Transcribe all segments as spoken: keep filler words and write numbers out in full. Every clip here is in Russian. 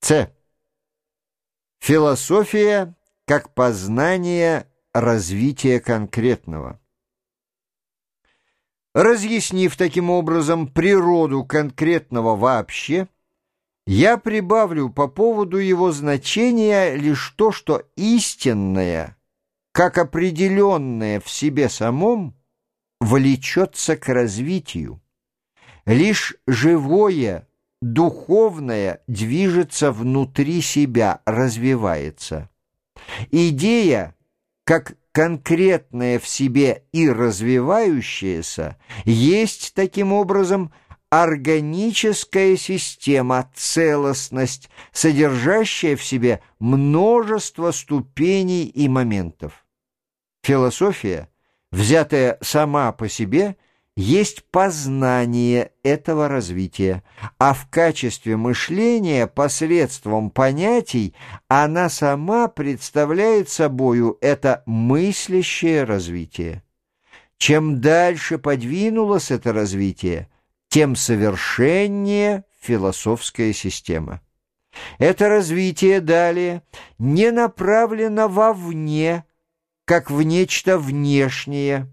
С. Философия как познание развития конкретного. Разъяснив таким образом природу конкретного вообще, я прибавлю по поводу его значения лишь то, что истинное, как определенное в себе самом, влечется к развитию. Лишь живое, духовное движется внутри себя, развивается. Идея, как конкретное в себе и развивающееся, есть таким образом органическая система, целостность, содержащая в себе множество ступеней и моментов. Философия, взятая сама по себе, есть познание этого развития, а в качестве мышления посредством понятий она сама представляет собою это мыслящее развитие. Чем дальше подвинулось это развитие, тем совершеннее философская система. Это развитие далее не направлено вовне, как в нечто внешнее.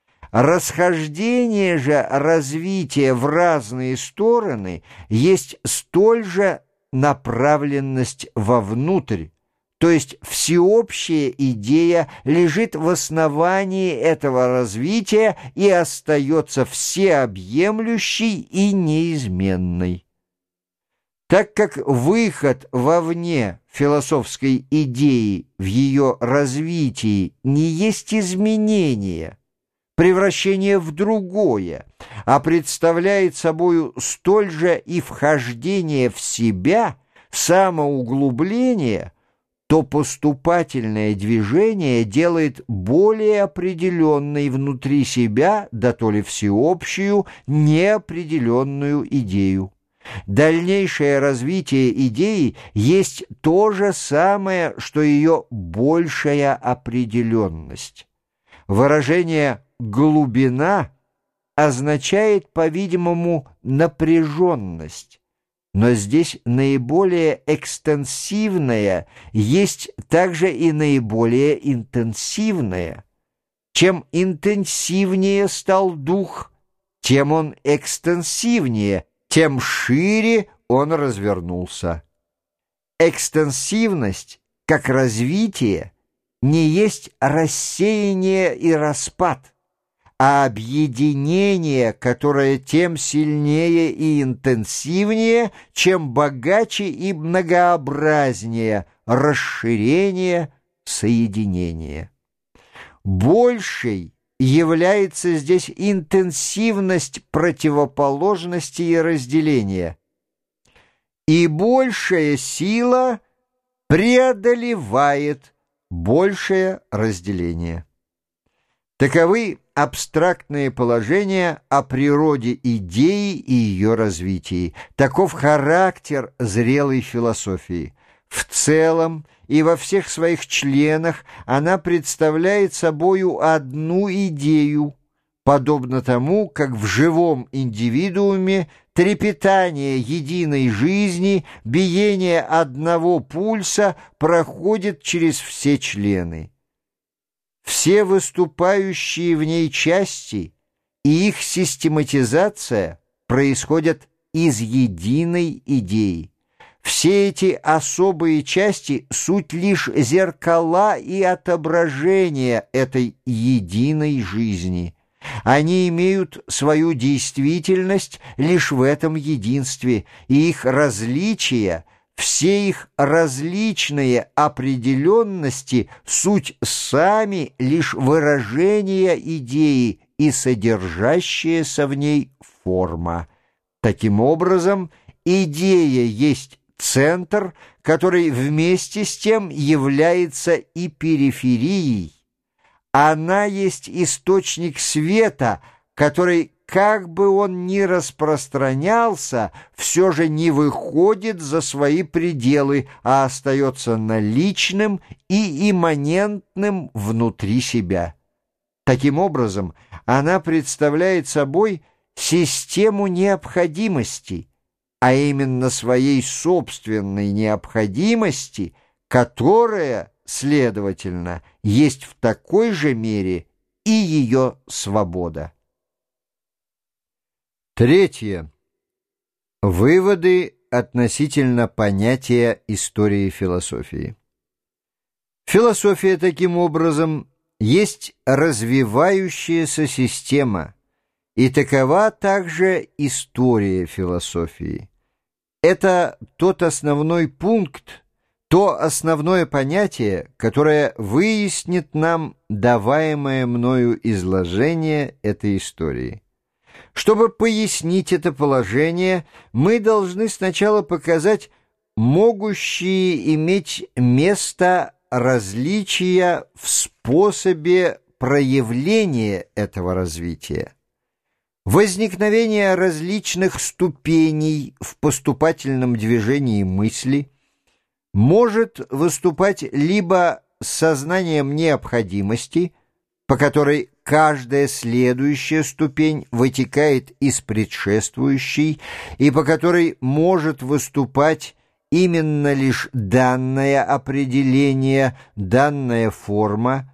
Расхождение же развития в разные стороны есть столь же направленность вовнутрь, то есть всеобщая идея лежит в основании этого развития и остается всеобъемлющей и неизменной. Так как выход вовне философской идеи в ее развитии не есть изменение, превращение в другое, а представляет собою столь же и вхождение в себя, самоуглубление, то поступательное движение делает более определенной внутри себя, да то ли всеобщую, неопределенную идею. Дальнейшее развитие идеи есть то же самое, что ее большая определенность. Выражение «глубина» означает, по-видимому, напряженность, но здесь наиболее экстенсивное есть также и наиболее интенсивное. Чем интенсивнее стал дух, тем он экстенсивнее, тем шире он развернулся. Экстенсивность, как развитие, не есть рассеяние и распад, а объединение, которое тем сильнее и интенсивнее, чем богаче и многообразнее расширение, соединение. Большей является здесь интенсивность противоположности и разделения, и большая сила преодолевает большее разделение. Таковы абстрактные положения о природе идеи и ее развитии. Таков характер зрелой философии. В целом и во всех своих членах она представляет собою одну идею, подобно тому, как в живом индивидууме трепетание единой жизни, биение одного пульса проходит через все члены. Все выступающие в ней части и их систематизация происходят из единой идеи. Все эти особые части — суть лишь зеркала и отображения этой единой жизни. Они имеют свою действительность лишь в этом единстве, и их различия — все их различные определенности — суть сами лишь выражения идеи и содержащаяся в ней форма. Таким образом, идея есть центр, который вместе с тем является и периферией. Она есть источник света, который, как бы он ни распространялся, все же не выходит за свои пределы, а остается наличным и имманентным внутри себя. Таким образом, она представляет собой систему необходимости, а именно своей собственной необходимости, которая, следовательно, есть в такой же мере и ее свобода. Третье. Выводы относительно понятия истории философии. Философия, таким образом, есть развивающаяся система, и такова также история философии. Это тот основной пункт, то основное понятие, которое выяснит нам даваемое мною изложение этой истории. Чтобы пояснить это положение, мы должны сначала показать могущие иметь место различия в способе проявления этого развития. Возникновение различных ступеней в поступательном движении мысли может выступать либо с сознанием необходимости, по которой каждая следующая ступень вытекает из предшествующей и по которой может выступать именно лишь данное определение, данная форма,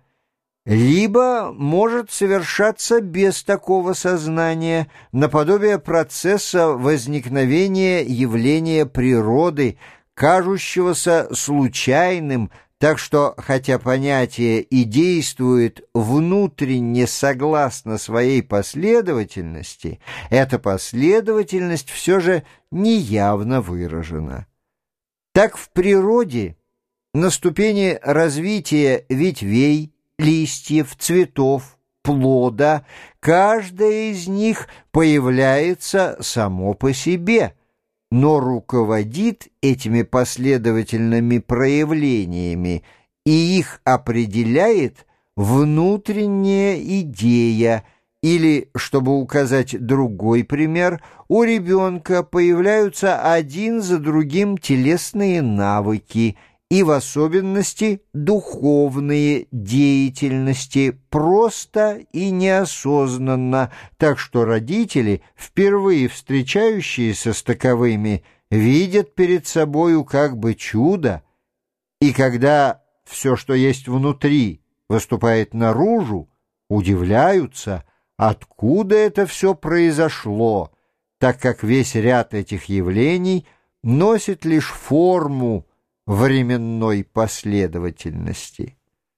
либо может совершаться без такого сознания, наподобие процесса возникновения явления природы, кажущегося случайным, так что, хотя понятие и действует внутренне согласно своей последовательности, эта последовательность все же неявно выражена. Так в природе на ступени развития ветвей, листьев, цветов, плода, каждая из них появляется само по себе, но руководит этими последовательными проявлениями, и их определяет внутренняя идея, или, чтобы указать другой пример, у ребенка появляются один за другим телесные навыки, и в особенности духовные деятельности, просто и неосознанно, так что родители, впервые встречающиеся с таковыми, видят перед собою как бы чудо, и когда все, что есть внутри, выступает наружу, удивляются, откуда это все произошло, так как весь ряд этих явлений носит лишь форму временной последовательности.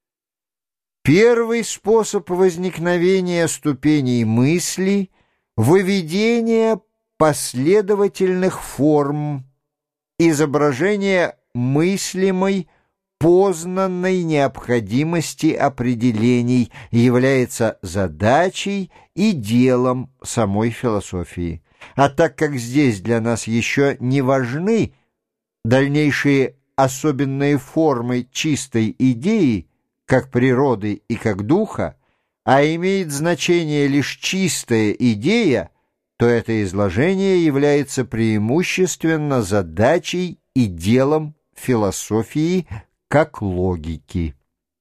Первый способ возникновения ступеней мысли — выведение последовательных форм, изображение мыслимой, познанной необходимости определений является задачей и делом самой философии. А так как здесь для нас еще не важны дальнейшие особенные формы чистой идеи, как природы и как духа, а имеет значение лишь чистая идея, то это изложение является преимущественно задачей и делом философии как логики.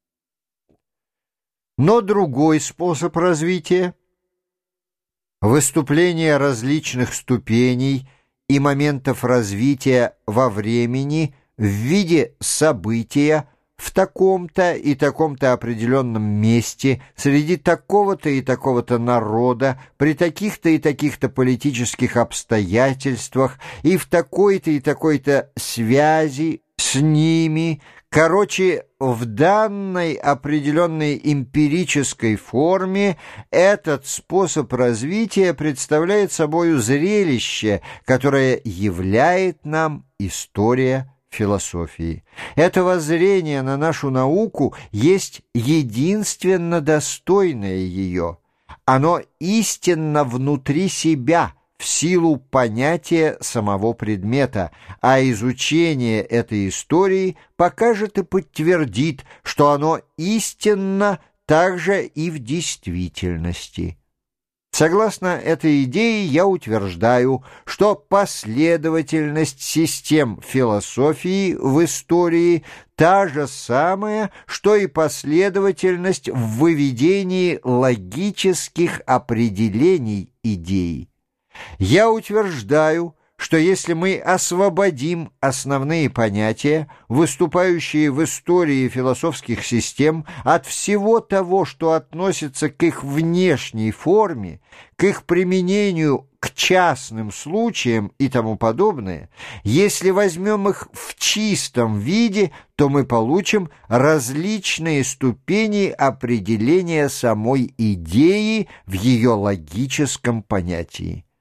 Но другой способ развития — выступление различных ступеней и моментов развития во времени в виде события в таком-то и таком-то определенном месте, среди такого-то и такого-то народа, при таких-то и таких-то политических обстоятельствах и в такой-то и такой-то связи с ними, короче, в данной определенной эмпирической форме этот способ развития представляет собою зрелище, которое являет нам история философии. Это воззрение на нашу науку есть единственно достойное ее. Оно истинно внутри себя, в силу понятия самого предмета, а изучение этой истории покажет и подтвердит, что оно истинно также и в действительности. Согласно этой идее я утверждаю, что последовательность систем философии в истории та же самая, что и последовательность в выведении логических определений идей. Я утверждаю, что если мы освободим основные понятия, выступающие в истории философских систем, от всего того, что относится к их внешней форме, к их применению к частным случаям и тому подобное, если возьмем их в чистом виде, то мы получим различные ступени определения самой идеи в ее логическом понятии.